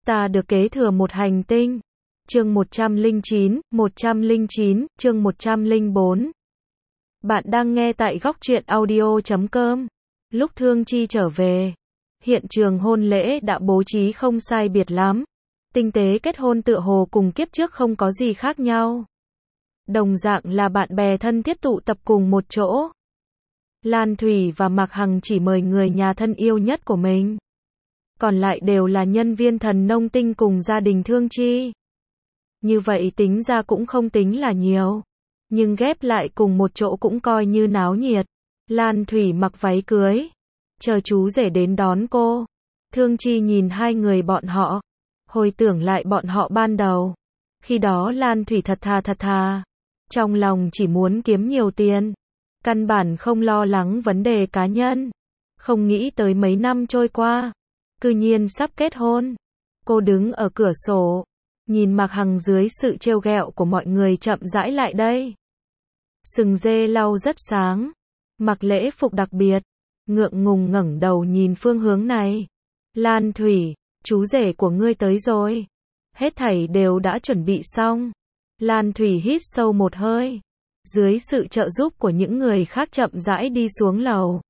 Ta được kế thừa một hành tinh. Chương 109, chương 104. Bạn đang nghe tại góc truyện audio.com. Lúc Thương Chi trở về, hiện trường hôn lễ đã bố trí không sai biệt lắm. Tinh tế kết hôn tựa hồ cùng kiếp trước không có gì khác nhau. Đồng dạng là bạn bè thân thiết tụ tập cùng một chỗ. Lan Thủy và Mạc Hằng chỉ mời người nhà thân yêu nhất của mình. Còn lại đều là nhân viên Thần Nông Tinh cùng gia đình Thương Chi. Như vậy tính ra cũng không tính là nhiều. Nhưng ghép lại cùng một chỗ cũng coi như náo nhiệt. Lan Thủy mặc váy cưới. Chờ chú rể đến đón cô. Thương Chi nhìn hai người bọn họ. Hồi tưởng lại bọn họ ban đầu. Khi đó Lan Thủy thật thà. Trong lòng chỉ muốn kiếm nhiều tiền. Căn bản không lo lắng vấn đề cá nhân. Không nghĩ tới mấy năm trôi qua. Cư nhiên sắp kết hôn. Cô đứng ở cửa sổ. Nhìn Mạc Hằng dưới sự trêu ghẹo của mọi người chậm rãi lại đây. Sừng dê lau rất sáng. Mặc lễ phục đặc biệt. Ngượng ngùng ngẩng đầu nhìn phương hướng này. Lan Thủy, chú rể của ngươi tới rồi. Hết thảy đều đã chuẩn bị xong. Lan Thủy hít sâu một hơi. Dưới sự trợ giúp của những người khác chậm rãi đi xuống lầu.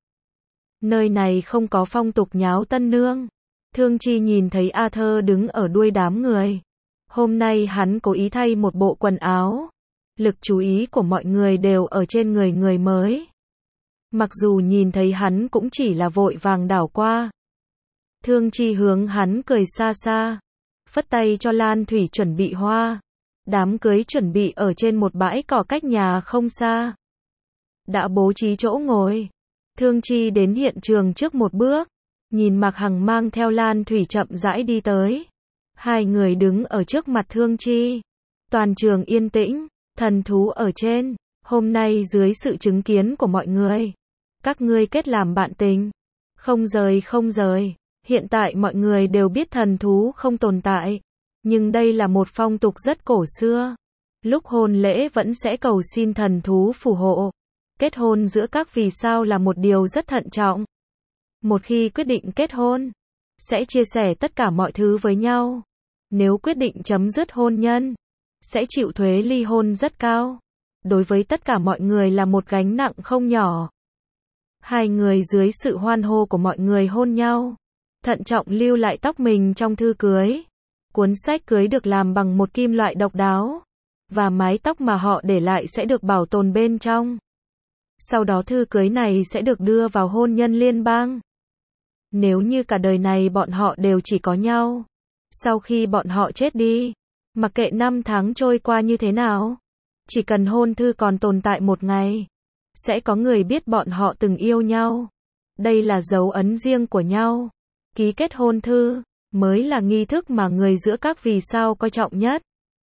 Nơi này không có phong tục nháo tân nương. Thương Chi nhìn thấy A Thơ đứng ở đuôi đám người. Hôm nay hắn cố ý thay một bộ quần áo. Lực chú ý của mọi người đều ở trên người mới. Mặc dù nhìn thấy hắn cũng chỉ là vội vàng đảo qua. Thương Chi hướng hắn cười xa xa. Phất tay cho Lan Thủy chuẩn bị hoa. Đám cưới chuẩn bị ở trên một bãi cỏ cách nhà không xa. Đã bố trí chỗ ngồi. Thương Chi đến hiện trường trước một bước. Nhìn Mạc Hằng mang theo Lan Thủy chậm rãi đi tới. Hai người đứng ở trước mặt Thương Chi. Toàn trường yên tĩnh, thần thú ở trên. Hôm nay dưới sự chứng kiến của mọi người. Các ngươi kết làm bạn tình. Không rời. Hiện tại mọi người đều biết thần thú không tồn tại. Nhưng đây là một phong tục rất cổ xưa. Lúc hôn lễ vẫn sẽ cầu xin thần thú phù hộ. Kết hôn giữa các vì sao là một điều rất thận trọng. Một khi quyết định kết hôn, sẽ chia sẻ tất cả mọi thứ với nhau. Nếu quyết định chấm dứt hôn nhân, sẽ chịu thuế ly hôn rất cao. Đối với tất cả mọi người là một gánh nặng không nhỏ. Hai người dưới sự hoan hô của mọi người hôn nhau. Thận trọng lưu lại tóc mình trong thư cưới. Cuốn sách cưới được làm bằng một kim loại độc đáo. Và mái tóc mà họ để lại sẽ được bảo tồn bên trong. Sau đó thư cưới này sẽ được đưa vào hôn nhân liên bang. Nếu như cả đời này bọn họ đều chỉ có nhau. Sau khi bọn họ chết đi, mặc kệ năm tháng trôi qua như thế nào, chỉ cần hôn thư còn tồn tại một ngày, sẽ có người biết bọn họ từng yêu nhau. Đây là dấu ấn riêng của nhau. Ký kết hôn thư mới là nghi thức mà người giữa các vì sao coi trọng nhất.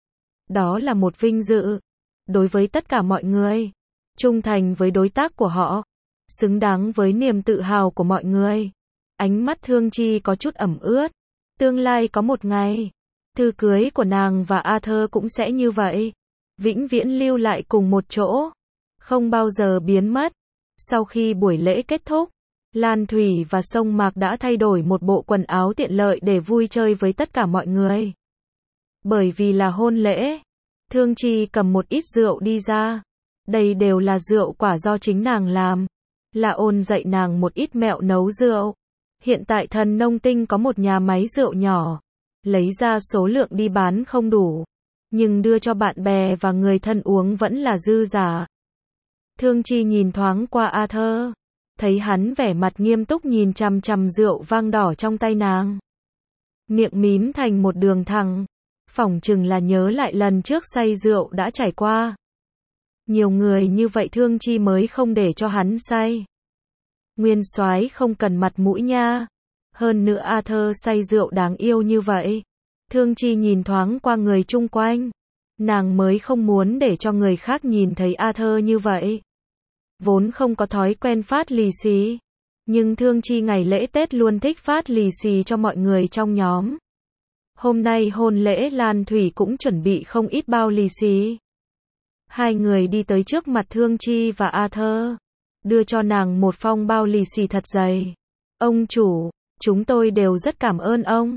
Đó là một vinh dự đối với tất cả mọi người, trung thành với đối tác của họ, xứng đáng với niềm tự hào của mọi người. Ánh mắt Thương Chi có chút ẩm ướt. Tương lai có một ngày, thư cưới của nàng và A Thơ cũng sẽ như vậy. Vĩnh viễn lưu lại cùng một chỗ. Không bao giờ biến mất. Sau khi buổi lễ kết thúc, Lan Thủy và Sông Mạc đã thay đổi một bộ quần áo tiện lợi để vui chơi với tất cả mọi người. Bởi vì là hôn lễ, Thương Chi cầm một ít rượu đi ra. Đây đều là rượu quả do chính nàng làm. Là ôn dạy nàng một ít mẹo nấu rượu. Hiện tại Thần Nông Tinh có một nhà máy rượu nhỏ. Lấy ra số lượng đi bán không đủ. Nhưng đưa cho bạn bè và người thân uống vẫn là dư giả. Thương Chi nhìn thoáng qua A Thơ. Thấy hắn vẻ mặt nghiêm túc nhìn chằm chằm rượu vang đỏ trong tay nàng. Miệng mím thành một đường thẳng. Phỏng chừng là nhớ lại lần trước say rượu đã trải qua. Nhiều người như vậy Thương Chi mới không để cho hắn say. Nguyên soái không cần mặt mũi nha. Hơn nữa A Thơ say rượu đáng yêu như vậy. Thương Chi nhìn thoáng qua người chung quanh. Nàng mới không muốn để cho người khác nhìn thấy A Thơ như vậy. Vốn không có thói quen phát lì xì. Nhưng Thương Chi ngày lễ Tết luôn thích phát lì xì cho mọi người trong nhóm. Hôm nay hôn lễ Lan Thủy cũng chuẩn bị không ít bao lì xì. Hai người đi tới trước mặt Thương Chi và A Thơ. Đưa cho nàng một phong bao lì xì thật dày. Ông chủ, chúng tôi đều rất cảm ơn ông.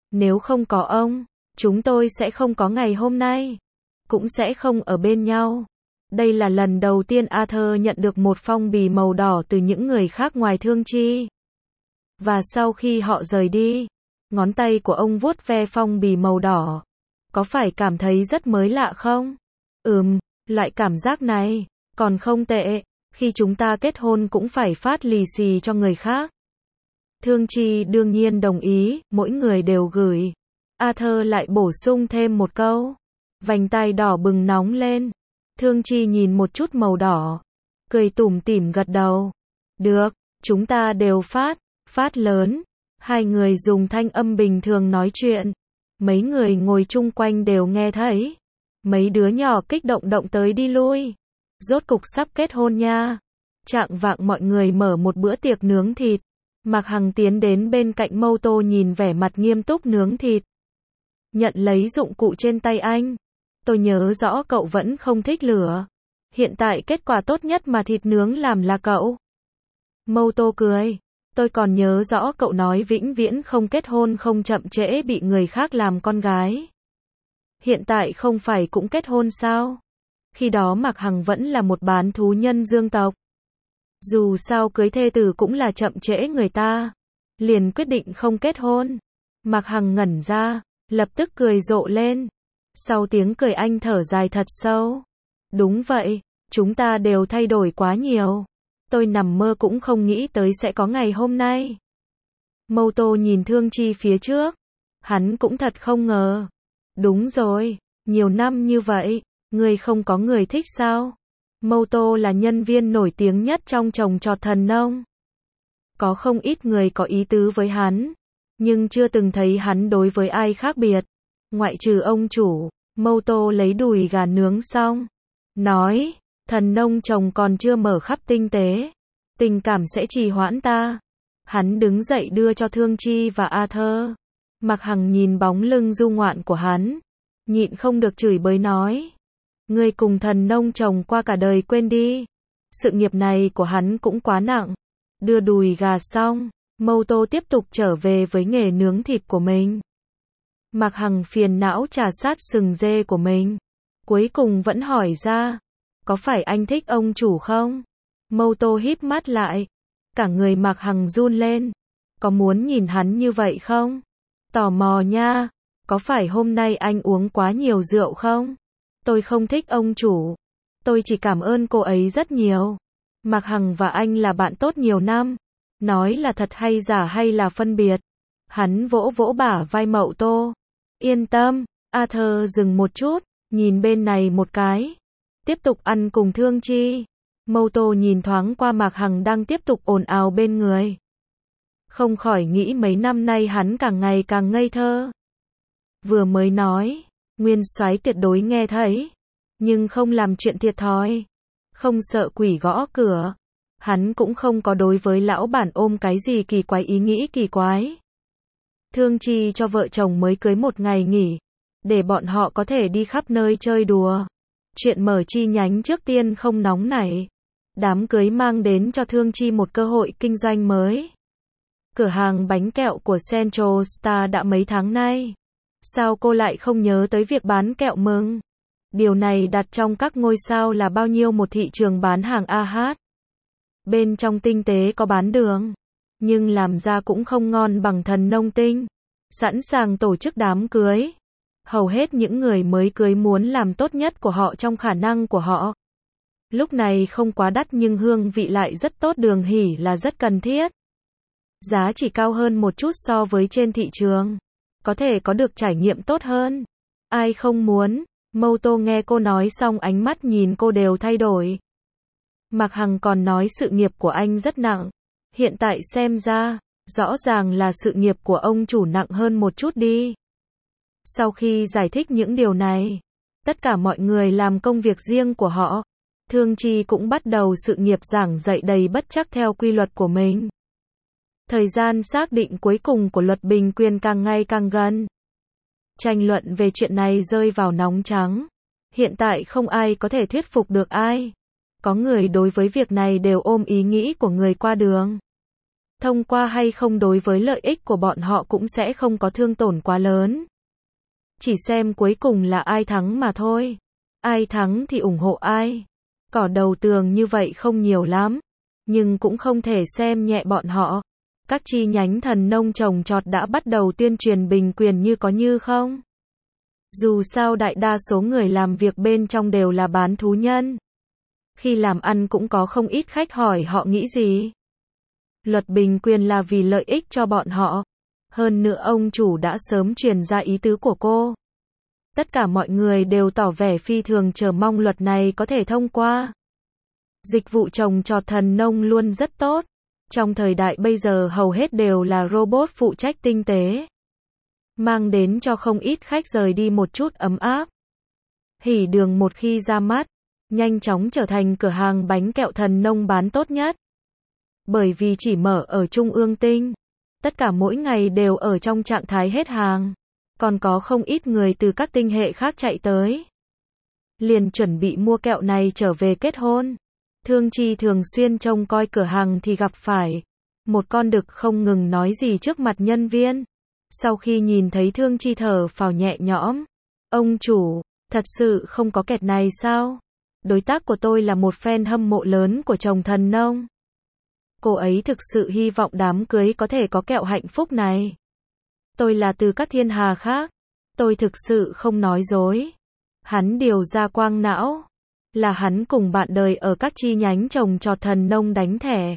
Nếu không có ông, chúng tôi sẽ không có ngày hôm nay, cũng sẽ không ở bên nhau. Đây là lần đầu tiên Arthur nhận được một phong bì màu đỏ từ những người khác ngoài Thương Chi. Và sau khi họ rời đi, ngón tay của ông vuốt ve phong bì màu đỏ. Có phải cảm thấy rất mới lạ không? Loại cảm giác này, còn không tệ, khi chúng ta kết hôn cũng phải phát lì xì cho người khác. Thương Chi đương nhiên đồng ý, mỗi người đều gửi. Arthur lại bổ sung thêm một câu. Vành tai đỏ bừng nóng lên. Thương Chi nhìn một chút màu đỏ, cười tủm tỉm gật đầu. Được, chúng ta đều phát lớn. Hai người dùng thanh âm bình thường nói chuyện. Mấy người ngồi chung quanh đều nghe thấy. Mấy đứa nhỏ kích động tới đi lui. Rốt cục sắp kết hôn nha. Chạng vạng mọi người mở một bữa tiệc nướng thịt. Mạc Hằng tiến đến bên cạnh Mâu Tô nhìn vẻ mặt nghiêm túc nướng thịt. Nhận lấy dụng cụ trên tay anh. Tôi nhớ rõ cậu vẫn không thích lửa. Hiện tại kết quả tốt nhất mà thịt nướng làm là cậu. Mâu Tô cười. Tôi còn nhớ rõ cậu nói vĩnh viễn không kết hôn không chậm trễ bị người khác làm con gái. Hiện tại không phải cũng kết hôn sao? Khi đó Mạc Hằng vẫn là một bán thú nhân dương tộc. Dù sao cưới thê tử cũng là chậm trễ người ta. Liền quyết định không kết hôn. Mạc Hằng ngẩn ra, lập tức cười rộ lên. Sau tiếng cười anh thở dài thật sâu. Đúng vậy, chúng ta đều thay đổi quá nhiều. Tôi nằm mơ cũng không nghĩ tới sẽ có ngày hôm nay. Mâu Tô nhìn Thương Chi phía trước. Hắn cũng thật không ngờ. Đúng rồi, nhiều năm như vậy, người không có người thích sao? Mâu Tô là nhân viên nổi tiếng nhất trong trồng trọt thần nông. Có không ít người có ý tứ với hắn, nhưng chưa từng thấy hắn đối với ai khác biệt. Ngoại trừ ông chủ, Mâu Tô lấy đùi gà nướng xong. Nói, thần nông trồng còn chưa mở khắp tinh tế. Tình cảm sẽ trì hoãn ta. Hắn đứng dậy đưa cho Thương Chi và Arthur. Mạc Hằng nhìn bóng lưng du ngoạn của hắn. Nhịn không được chửi bới nói. Ngươi cùng thần nông trồng qua cả đời quên đi. Sự nghiệp này của hắn cũng quá nặng. Đưa đùi gà xong, Mâu Tô tiếp tục trở về với nghề nướng thịt của mình. Mạc Hằng phiền não trà sát sừng dê của mình. Cuối cùng vẫn hỏi ra. Có phải anh thích ông chủ không? Mâu Tô híp mắt lại. Cả người Mạc Hằng run lên. Có muốn nhìn hắn như vậy không? Tò mò nha. Có phải hôm nay anh uống quá nhiều rượu không? Tôi không thích ông chủ. Tôi chỉ cảm ơn cô ấy rất nhiều. Mạc Hằng và anh là bạn tốt nhiều năm. Nói là thật hay giả hay là phân biệt. Hắn vỗ vỗ bả vai Mậu Tô. Yên tâm. Arthur dừng một chút. Nhìn bên này một cái. Tiếp tục ăn cùng Thương Chi. Mâu Tô nhìn thoáng qua Mạc Hằng đang tiếp tục ồn ào bên người. Không khỏi nghĩ mấy năm nay hắn càng ngày càng ngây thơ. Vừa mới nói, nguyên soái tuyệt đối nghe thấy, nhưng không làm chuyện thiệt thòi, không sợ quỷ gõ cửa. Hắn cũng không có đối với lão bản ôm cái gì kỳ quái ý nghĩ kỳ quái. Thương Chi cho vợ chồng mới cưới một ngày nghỉ, để bọn họ có thể đi khắp nơi chơi đùa. Chuyện mở chi nhánh trước tiên không nóng nảy. Đám cưới mang đến cho Thương Chi một cơ hội kinh doanh mới. Cửa hàng bánh kẹo của Central Star đã mấy tháng nay. Sao cô lại không nhớ tới việc bán kẹo mừng? Điều này đặt trong các ngôi sao là bao nhiêu một thị trường bán hàng AH. Bên trong tinh tế có bán đường, nhưng làm ra cũng không ngon bằng thần nông tinh. Sẵn sàng tổ chức đám cưới. Hầu hết những người mới cưới muốn làm tốt nhất của họ trong khả năng của họ. Lúc này không quá đắt nhưng hương vị lại rất tốt, đường hỉ là rất cần thiết. Giá chỉ cao hơn một chút so với trên thị trường. Có thể có được trải nghiệm tốt hơn. Ai không muốn? Mâu Tô nghe cô nói xong ánh mắt nhìn cô đều thay đổi. Mạc Hằng còn nói sự nghiệp của anh rất nặng. Hiện tại xem ra, rõ ràng là sự nghiệp của ông chủ nặng hơn một chút đi. Sau khi giải thích những điều này, tất cả mọi người làm công việc riêng của họ. Thương Chi cũng bắt đầu sự nghiệp giảng dạy đầy bất trắc theo quy luật của mình. Thời gian xác định cuối cùng của luật bình quyền càng ngày càng gần. Tranh luận về chuyện này rơi vào nóng trắng. Hiện tại không ai có thể thuyết phục được ai. Có người đối với việc này đều ôm ý nghĩ của người qua đường. Thông qua hay không đối với lợi ích của bọn họ cũng sẽ không có thương tổn quá lớn. Chỉ xem cuối cùng là ai thắng mà thôi. Ai thắng thì ủng hộ ai. Cỏ đầu tường như vậy không nhiều lắm, nhưng cũng không thể xem nhẹ bọn họ. Các chi nhánh thần nông trồng trọt đã bắt đầu tuyên truyền bình quyền như có như không. Dù sao đại đa số người làm việc bên trong đều là bán thú nhân. Khi làm ăn cũng có không ít khách hỏi họ nghĩ gì. Luật bình quyền là vì lợi ích cho bọn họ. Hơn nữa ông chủ đã sớm truyền ra ý tứ của cô. Tất cả mọi người đều tỏ vẻ phi thường chờ mong luật này có thể thông qua. Dịch vụ trồng trọt thần nông luôn rất tốt. Trong thời đại bây giờ hầu hết đều là robot phụ trách tinh tế. Mang đến cho không ít khách rời đi một chút ấm áp. Hỉ Đường một khi ra mắt, nhanh chóng trở thành cửa hàng bánh kẹo thần nông bán tốt nhất. Bởi vì chỉ mở ở Trung ương Tinh. Tất cả mỗi ngày đều ở trong trạng thái hết hàng. Còn có không ít người từ các tinh hệ khác chạy tới. Liền chuẩn bị mua kẹo này trở về kết hôn. Thương Chi thường xuyên trông coi cửa hàng thì gặp phải một con đực không ngừng nói gì trước mặt nhân viên. Sau khi nhìn thấy Thương Chi thở phào nhẹ nhõm. Ông chủ, thật sự không có kẹt này sao? Đối tác của tôi là một fan hâm mộ lớn của chồng thần nông. Cô ấy thực sự hy vọng đám cưới có thể có kẹo hạnh phúc này. Tôi là từ các thiên hà khác. Tôi thực sự không nói dối. Hắn điều ra quang não. Là hắn cùng bạn đời ở các chi nhánh trồng trọt thần nông đánh thẻ.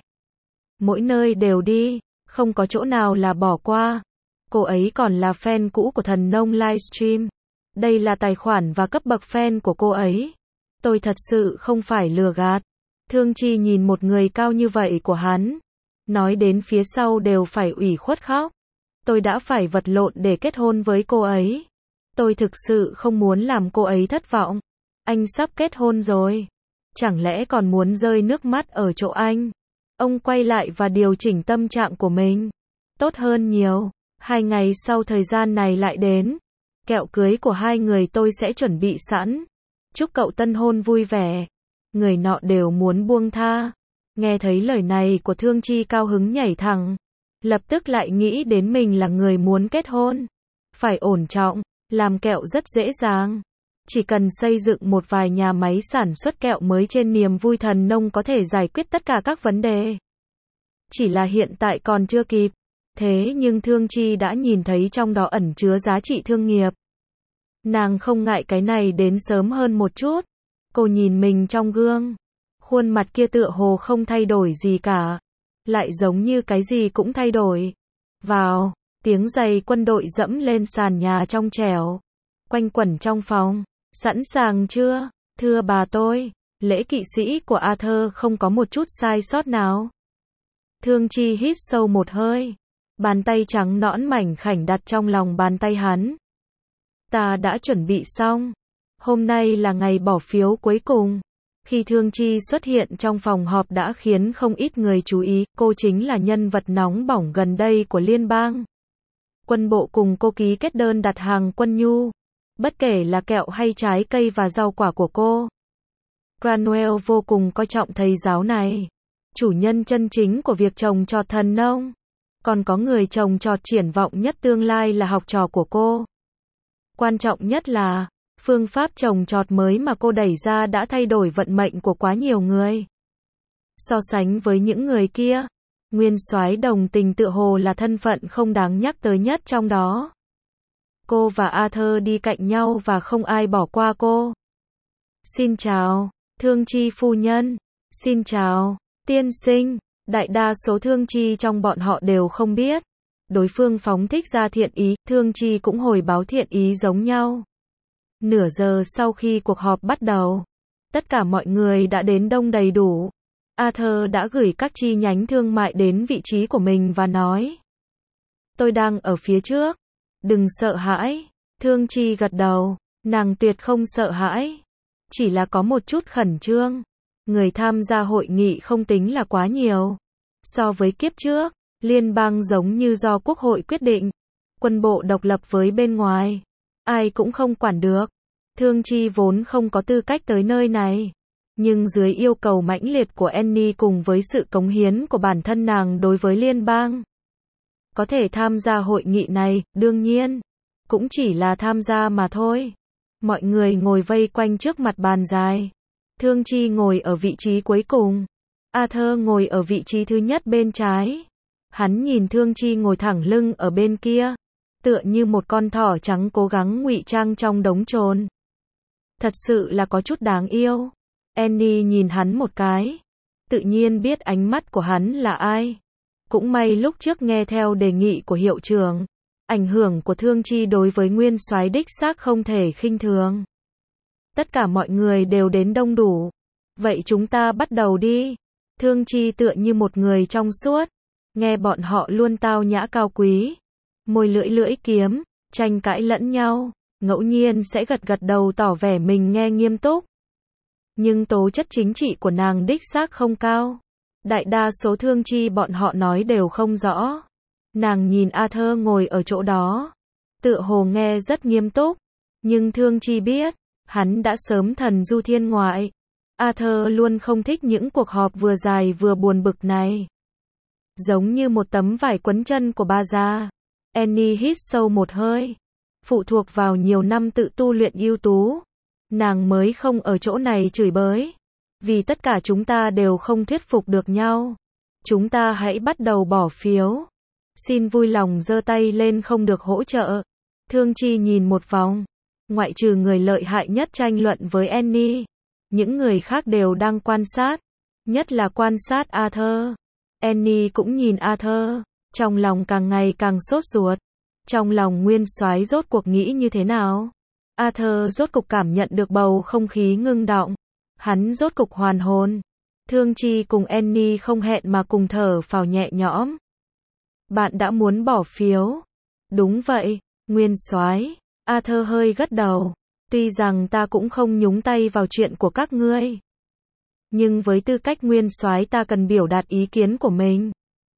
Mỗi nơi đều đi, không có chỗ nào là bỏ qua. Cô ấy còn là fan cũ của thần nông livestream. Đây là tài khoản và cấp bậc fan của cô ấy. Tôi thật sự không phải lừa gạt. Thương Chi nhìn một người cao như vậy của hắn. Nói đến phía sau đều phải ủy khuất khóc. Tôi đã phải vật lộn để kết hôn với cô ấy. Tôi thực sự không muốn làm cô ấy thất vọng. Anh sắp kết hôn rồi. Chẳng lẽ còn muốn rơi nước mắt ở chỗ anh? Ông quay lại và điều chỉnh tâm trạng của mình. Tốt hơn nhiều. 2 ngày sau thời gian này lại đến. Kẹo cưới của hai người tôi sẽ chuẩn bị sẵn. Chúc cậu tân hôn vui vẻ. Người nọ đều muốn buông tha. Nghe thấy lời này của Thương Chi cao hứng nhảy thẳng. Lập tức lại nghĩ đến mình là người muốn kết hôn. Phải ổn trọng, làm kẹo rất dễ dàng. Chỉ cần xây dựng một vài nhà máy sản xuất kẹo mới trên niềm vui thần nông có thể giải quyết tất cả các vấn đề. Chỉ là hiện tại còn chưa kịp. Thế nhưng Thương Chi đã nhìn thấy trong đó ẩn chứa giá trị thương nghiệp. Nàng không ngại cái này đến sớm hơn một chút. Cô nhìn mình trong gương. Khuôn mặt kia tựa hồ không thay đổi gì cả. Lại giống như cái gì cũng thay đổi. Vào, tiếng giày quân đội dẫm lên sàn nhà trong trẻo. Quanh quẩn trong phòng. Sẵn sàng chưa? Thưa bà tôi, lễ kỵ sĩ của Arthur không có một chút sai sót nào. Thương Chi hít sâu một hơi. Bàn tay trắng nõn mảnh khảnh đặt trong lòng bàn tay hắn. Ta đã chuẩn bị xong. Hôm nay là ngày bỏ phiếu cuối cùng. Khi Thương Chi xuất hiện trong phòng họp đã khiến không ít người chú ý, cô chính là nhân vật nóng bỏng gần đây của liên bang. Quân bộ cùng cô ký kết đơn đặt hàng quân nhu. Bất kể là kẹo hay trái cây và rau quả của cô. Cranwell vô cùng coi trọng thầy giáo này. Chủ nhân chân chính của việc trồng trọt thần nông. Còn có người trồng trọt triển vọng nhất tương lai là học trò của cô. Quan trọng nhất là, phương pháp trồng trọt mới mà cô đẩy ra đã thay đổi vận mệnh của quá nhiều người. So sánh với những người kia, Nguyên soái Đồng Tình tựa hồ là thân phận không đáng nhắc tới nhất trong đó. Cô và Arthur đi cạnh nhau và không ai bỏ qua cô. Xin chào, Thương Chi phu nhân. Xin chào, tiên sinh. Đại đa số Thương Chi trong bọn họ đều không biết. Đối phương phóng thích ra thiện ý, Thương Chi cũng hồi báo thiện ý giống nhau. Nửa giờ sau khi cuộc họp bắt đầu, tất cả mọi người đã đến đông đầy đủ. Arthur đã gửi các chi nhánh thương mại đến vị trí của mình và nói. Tôi đang ở phía trước. Đừng sợ hãi. Thương Chi gật đầu. Nàng tuyệt không sợ hãi. Chỉ là có một chút khẩn trương. Người tham gia hội nghị không tính là quá nhiều. So với kiếp trước, liên bang giống như do quốc hội quyết định. Quân bộ độc lập với bên ngoài. Ai cũng không quản được. Thương Chi vốn không có tư cách tới nơi này. Nhưng dưới yêu cầu mãnh liệt của Annie cùng với sự cống hiến của bản thân nàng đối với liên bang, có thể tham gia hội nghị này, đương nhiên, cũng chỉ là tham gia mà thôi. Mọi người ngồi vây quanh trước mặt bàn dài. Thương Chi ngồi ở vị trí cuối cùng. Arthur ngồi ở vị trí thứ nhất bên trái. Hắn nhìn Thương Chi ngồi thẳng lưng ở bên kia, tựa như một con thỏ trắng cố gắng ngụy trang trong đống chồn. Thật sự là có chút đáng yêu. Annie nhìn hắn một cái, tự nhiên biết ánh mắt của hắn là ai. Cũng may lúc trước nghe theo đề nghị của hiệu trưởng, ảnh hưởng của Thương Chi đối với nguyên soái đích xác không thể khinh thường. Tất cả mọi người đều đến đông đủ. Vậy chúng ta bắt đầu đi. Thương Chi tựa như một người trong suốt, nghe bọn họ luôn tao nhã cao quý, môi lưỡi kiếm, tranh cãi lẫn nhau, ngẫu nhiên sẽ gật gật đầu tỏ vẻ mình nghe nghiêm túc. Nhưng tố chất chính trị của nàng đích xác không cao. Đại đa số Thương Chi bọn họ nói đều không rõ. Nàng nhìn Arthur ngồi ở chỗ đó, tựa hồ nghe rất nghiêm túc, nhưng Thương Chi biết, hắn đã sớm thần du thiên ngoại. Arthur luôn không thích những cuộc họp vừa dài vừa buồn bực này. Giống như một tấm vải quấn chân của bà già. Annie hít sâu một hơi. Phụ thuộc vào nhiều năm tự tu luyện ưu tú, nàng mới không ở chỗ này chửi bới. Vì tất cả chúng ta đều không thuyết phục được nhau. Chúng ta hãy bắt đầu bỏ phiếu. Xin vui lòng giơ tay lên không được hỗ trợ. Thương Chi nhìn một vòng. Ngoại trừ người lợi hại nhất tranh luận với Annie, những người khác đều đang quan sát. Nhất là quan sát Arthur. Annie cũng nhìn Arthur, trong lòng càng ngày càng sốt ruột. Trong lòng nguyên soái rốt cuộc nghĩ như thế nào? Arthur rốt cục cảm nhận được bầu không khí ngưng đọng. Hắn rốt cục hoàn hồn. Thương Chi cùng Annie không hẹn mà cùng thở phào nhẹ nhõm. Bạn đã muốn bỏ phiếu? Đúng vậy, nguyên soái. Arthur hơi gật đầu. Tuy rằng ta cũng không nhúng tay vào chuyện của các ngươi, nhưng với tư cách nguyên soái ta cần biểu đạt ý kiến của mình.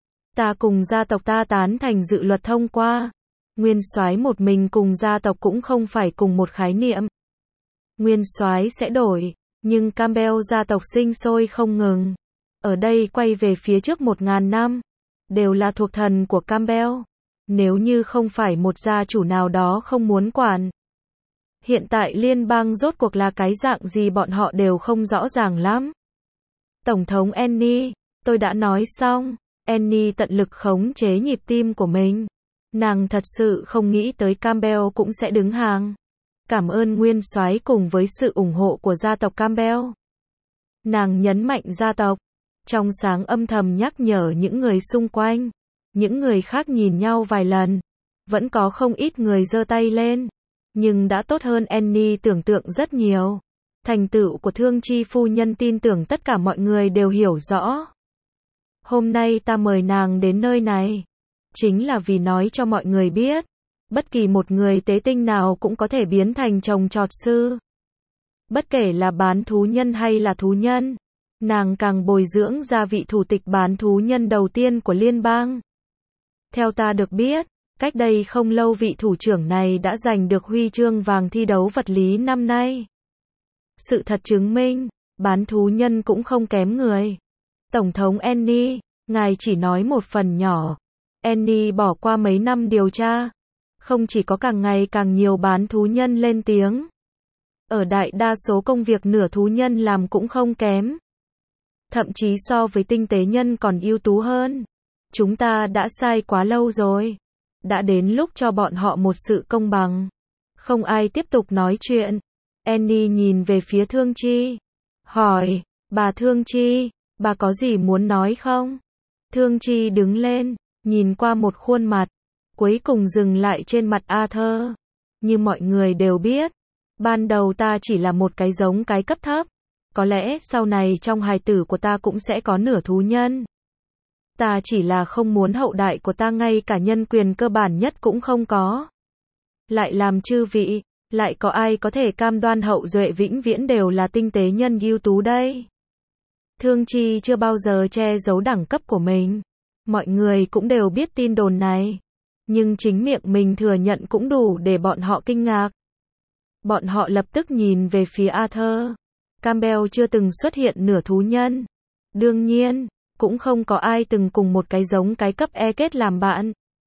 Ta cùng gia tộc ta tán thành dự luật thông qua. Nguyên soái một mình cùng gia tộc cũng không phải cùng một khái niệm. Nguyên soái sẽ đổi, nhưng Campbell gia tộc sinh sôi không ngừng. Ở đây quay về phía trước 1000 năm, đều là thuộc thần của Campbell. Nếu như không phải một gia chủ nào đó không muốn quản, hiện tại liên bang rốt cuộc là cái dạng gì bọn họ đều không rõ ràng lắm. Tổng thống Annie, tôi đã nói xong. Annie tận lực khống chế nhịp tim của mình. Nàng thật sự không nghĩ tới Campbell cũng sẽ đứng hàng. Cảm ơn nguyên soái cùng với sự ủng hộ của gia tộc Campbell. Nàng nhấn mạnh gia tộc. Trong sáng âm thầm nhắc nhở những người xung quanh. Những người khác nhìn nhau vài lần. Vẫn có không ít người giơ tay lên. Nhưng đã tốt hơn Annie tưởng tượng rất nhiều. Thành tựu của Thương Chi phu nhân tin tưởng tất cả mọi người đều hiểu rõ. Hôm nay ta mời nàng đến nơi này, chính là vì nói cho mọi người biết, bất kỳ một người tế tinh nào cũng có thể biến thành trồng trọt sư. Bất kể là bán thú nhân hay là thú nhân, nàng càng bồi dưỡng ra vị thủ tịch bán thú nhân đầu tiên của liên bang. Theo ta được biết, cách đây không lâu vị thủ trưởng này đã giành được huy chương vàng thi đấu vật lý năm nay. Sự thật chứng minh, bán thú nhân cũng không kém người. Tổng thống Annie, ngài chỉ nói một phần nhỏ. Annie bỏ qua mấy năm điều tra. Không chỉ có càng ngày càng nhiều bán thú nhân lên tiếng. Ở đại đa số công việc nửa thú nhân làm cũng không kém. Thậm chí so với tinh tế nhân còn ưu tú hơn. Chúng ta đã sai quá lâu rồi. Đã đến lúc cho bọn họ một sự công bằng. Không ai tiếp tục nói chuyện. Annie nhìn về phía Thương Chi. Hỏi, bà Thương Chi, bà có gì muốn nói không? Thương Chi đứng lên, nhìn qua một khuôn mặt. Cuối cùng dừng lại trên mặt Arthur. Như mọi người đều biết, ban đầu ta chỉ là một cái giống cái cấp thấp. Có lẽ sau này trong hài tử của ta cũng sẽ có nửa thú nhân. Ta chỉ là không muốn hậu đại của ta ngay cả nhân quyền cơ bản nhất cũng không có. Lại làm chư vị, lại có ai có thể cam đoan hậu duệ vĩnh viễn đều là tinh tế nhân ưu tú đây? Thương Chi chưa bao giờ che giấu đẳng cấp của mình. Mọi người cũng đều biết tin đồn này. Nhưng chính miệng mình thừa nhận cũng đủ để bọn họ kinh ngạc. Bọn họ lập tức nhìn về phía Arthur. Campbell chưa từng xuất hiện nửa thú nhân. Đương nhiên, cũng không có ai từng cùng một cái giống cái cấp E kết làm bạn.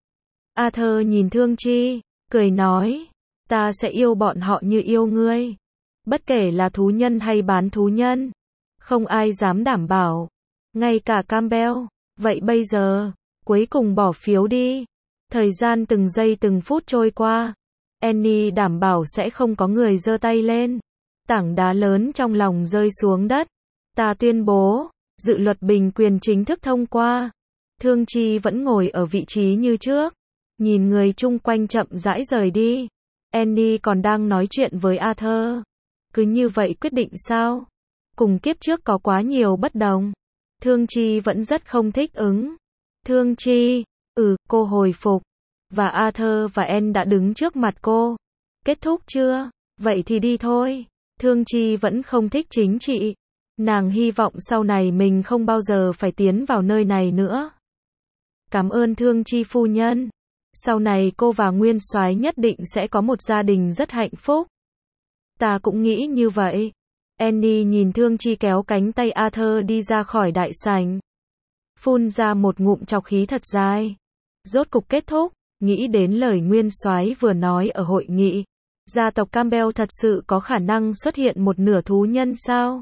Arthur nhìn Thương Chi, cười nói, ta sẽ yêu bọn họ như yêu ngươi. Bất kể là thú nhân hay bán thú nhân. Không ai dám đảm bảo. Ngay cả Campbell. Vậy bây giờ, cuối cùng bỏ phiếu đi. Thời gian từng giây từng phút trôi qua. Annie đảm bảo sẽ không có người giơ tay lên. Tảng đá lớn trong lòng rơi xuống đất. Ta tuyên bố, dự luật bình quyền chính thức thông qua. Thương Chi vẫn ngồi ở vị trí như trước. Nhìn người chung quanh chậm rãi rời đi. Annie còn đang nói chuyện với Arthur. Cứ như vậy quyết định sao? Cùng kiếp trước có quá nhiều bất đồng. Thương Chi vẫn rất không thích ứng. Thương Chi, cô hồi phục. Và Arthur và Anne đã đứng trước mặt cô. Kết thúc chưa? Vậy thì đi thôi. Thương Chi vẫn không thích chính trị. Nàng hy vọng sau này mình không bao giờ phải tiến vào nơi này nữa. Cảm ơn Thương Chi phu nhân. Sau này cô và Nguyên Soái nhất định sẽ có một gia đình rất hạnh phúc. Ta cũng nghĩ như vậy. Annie nhìn Thương Chi kéo cánh tay Arthur đi ra khỏi đại sảnh. Phun ra một ngụm trọc khí thật dài. Rốt cục kết thúc, nghĩ đến lời Nguyên Soái vừa nói ở hội nghị. Gia tộc Campbell thật sự có khả năng xuất hiện một nửa thú nhân sao?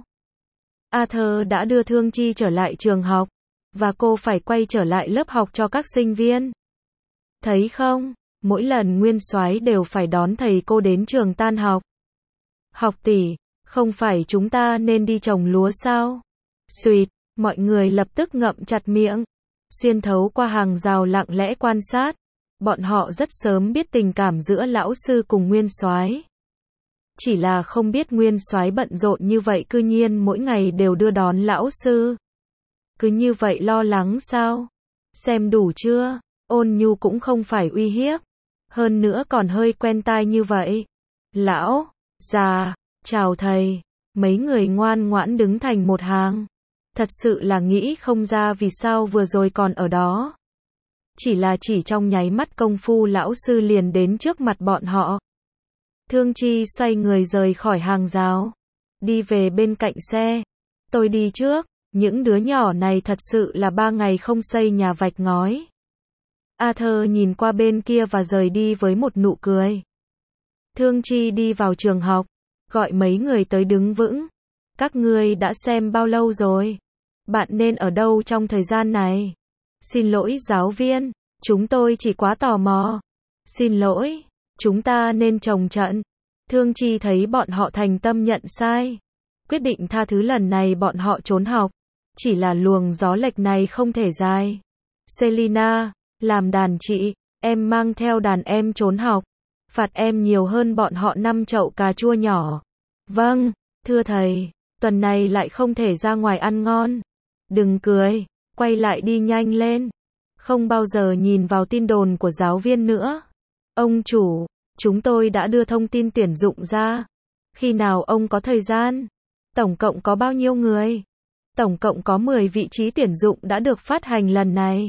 Arthur đã đưa Thương Chi trở lại trường học. Và cô phải quay trở lại lớp học cho các sinh viên. Thấy không? Mỗi lần Nguyên Soái đều phải đón thầy cô đến trường tan học. Học tỷ, không phải chúng ta nên đi trồng lúa sao? Xuỵt, mọi người lập tức ngậm chặt miệng. Xuyên thấu qua hàng rào lặng lẽ quan sát. Bọn họ rất sớm biết tình cảm giữa lão sư cùng Nguyên Soái. Chỉ là không biết Nguyên Soái bận rộn như vậy cư nhiên mỗi ngày đều đưa đón lão sư. Cứ như vậy lo lắng sao? Xem đủ chưa? Ôn nhu cũng không phải uy hiếp. Hơn nữa còn hơi quen tai như vậy. Lão, già, chào thầy. Mấy người ngoan ngoãn đứng thành một hàng. Thật sự là nghĩ không ra vì sao vừa rồi còn ở đó. Chỉ trong nháy mắt công phu lão sư liền đến trước mặt bọn họ. Thương Chi xoay người rời khỏi hàng rào. Đi về bên cạnh xe. Tôi đi trước. Những đứa nhỏ này thật sự là 3 ngày không xây nhà vạch ngói. Arthur nhìn qua bên kia và rời đi với một nụ cười. Thương Chi đi vào trường học. Gọi mấy người tới đứng vững. Các ngươi đã xem bao lâu rồi? Bạn nên ở đâu trong thời gian này? Xin lỗi giáo viên. Chúng tôi chỉ quá tò mò. Xin lỗi. Chúng ta nên trồng trận. Thương Chi thấy bọn họ thành tâm nhận sai. Quyết định tha thứ lần này bọn họ trốn học. Chỉ là luồng gió lệch này không thể dài. Selina, làm đàn chị, em mang theo đàn em trốn học. Phạt em nhiều hơn bọn họ 5 chậu cà chua nhỏ. Vâng, thưa thầy, tuần này lại không thể ra ngoài ăn ngon. Đừng cười, quay lại đi nhanh lên. Không bao giờ nhìn vào tin đồn của giáo viên nữa. Ông chủ, chúng tôi đã đưa thông tin tuyển dụng ra. Khi nào ông có thời gian? Tổng cộng có bao nhiêu người? Tổng cộng có 10 vị trí tuyển dụng đã được phát hành lần này.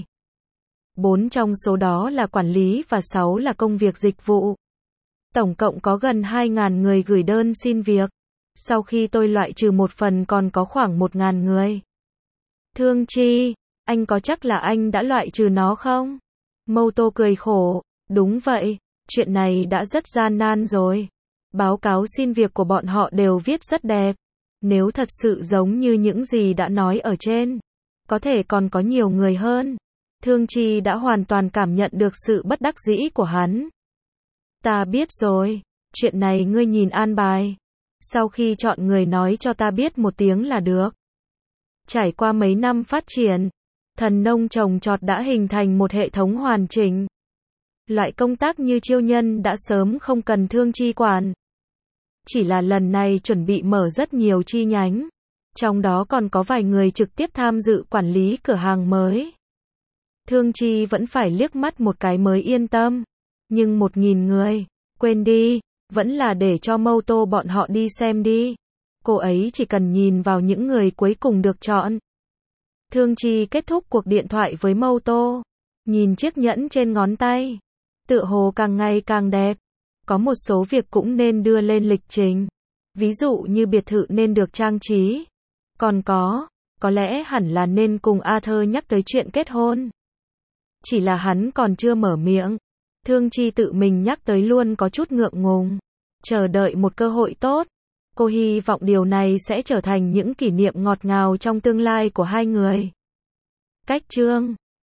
4 trong số đó là quản lý và 6 là công việc dịch vụ. Tổng cộng có gần 2.000 người gửi đơn xin việc. Sau khi tôi loại trừ một phần còn có khoảng 1.000 người. Thương Chi, anh có chắc là anh đã loại trừ nó không? Mouto cười khổ, đúng vậy, chuyện này đã rất gian nan rồi. Báo cáo xin việc của bọn họ đều viết rất đẹp. Nếu thật sự giống như những gì đã nói ở trên, có thể còn có nhiều người hơn. Thương Chi đã hoàn toàn cảm nhận được sự bất đắc dĩ của hắn. Ta biết rồi, chuyện này ngươi nhìn an bài. Sau khi chọn người nói cho ta biết một tiếng là được. Trải qua mấy năm phát triển, Thần Nông trồng trọt đã hình thành một hệ thống hoàn chỉnh. Loại công tác như chiêu nhân đã sớm không cần Thương Chi quản. Chỉ là lần này chuẩn bị mở rất nhiều chi nhánh. Trong đó còn có vài người trực tiếp tham dự quản lý cửa hàng mới. Thương Chi vẫn phải liếc mắt một cái mới yên tâm. Nhưng 1.000 người, quên đi, vẫn là để cho Mouto bọn họ đi xem đi. Cô ấy chỉ cần nhìn vào những người cuối cùng được chọn. Thương Chi kết thúc cuộc điện thoại với Mouto. Nhìn chiếc nhẫn trên ngón tay. Tựa hồ càng ngày càng đẹp. Có một số việc cũng nên đưa lên lịch trình. Ví dụ như biệt thự nên được trang trí. Còn có lẽ hẳn là nên cùng Arthur nhắc tới chuyện kết hôn. Chỉ là hắn còn chưa mở miệng. Thương Chi tự mình nhắc tới luôn có chút ngượng ngùng. Chờ đợi một cơ hội tốt. Cô hy vọng điều này sẽ trở thành những kỷ niệm ngọt ngào trong tương lai của hai người. Cách chương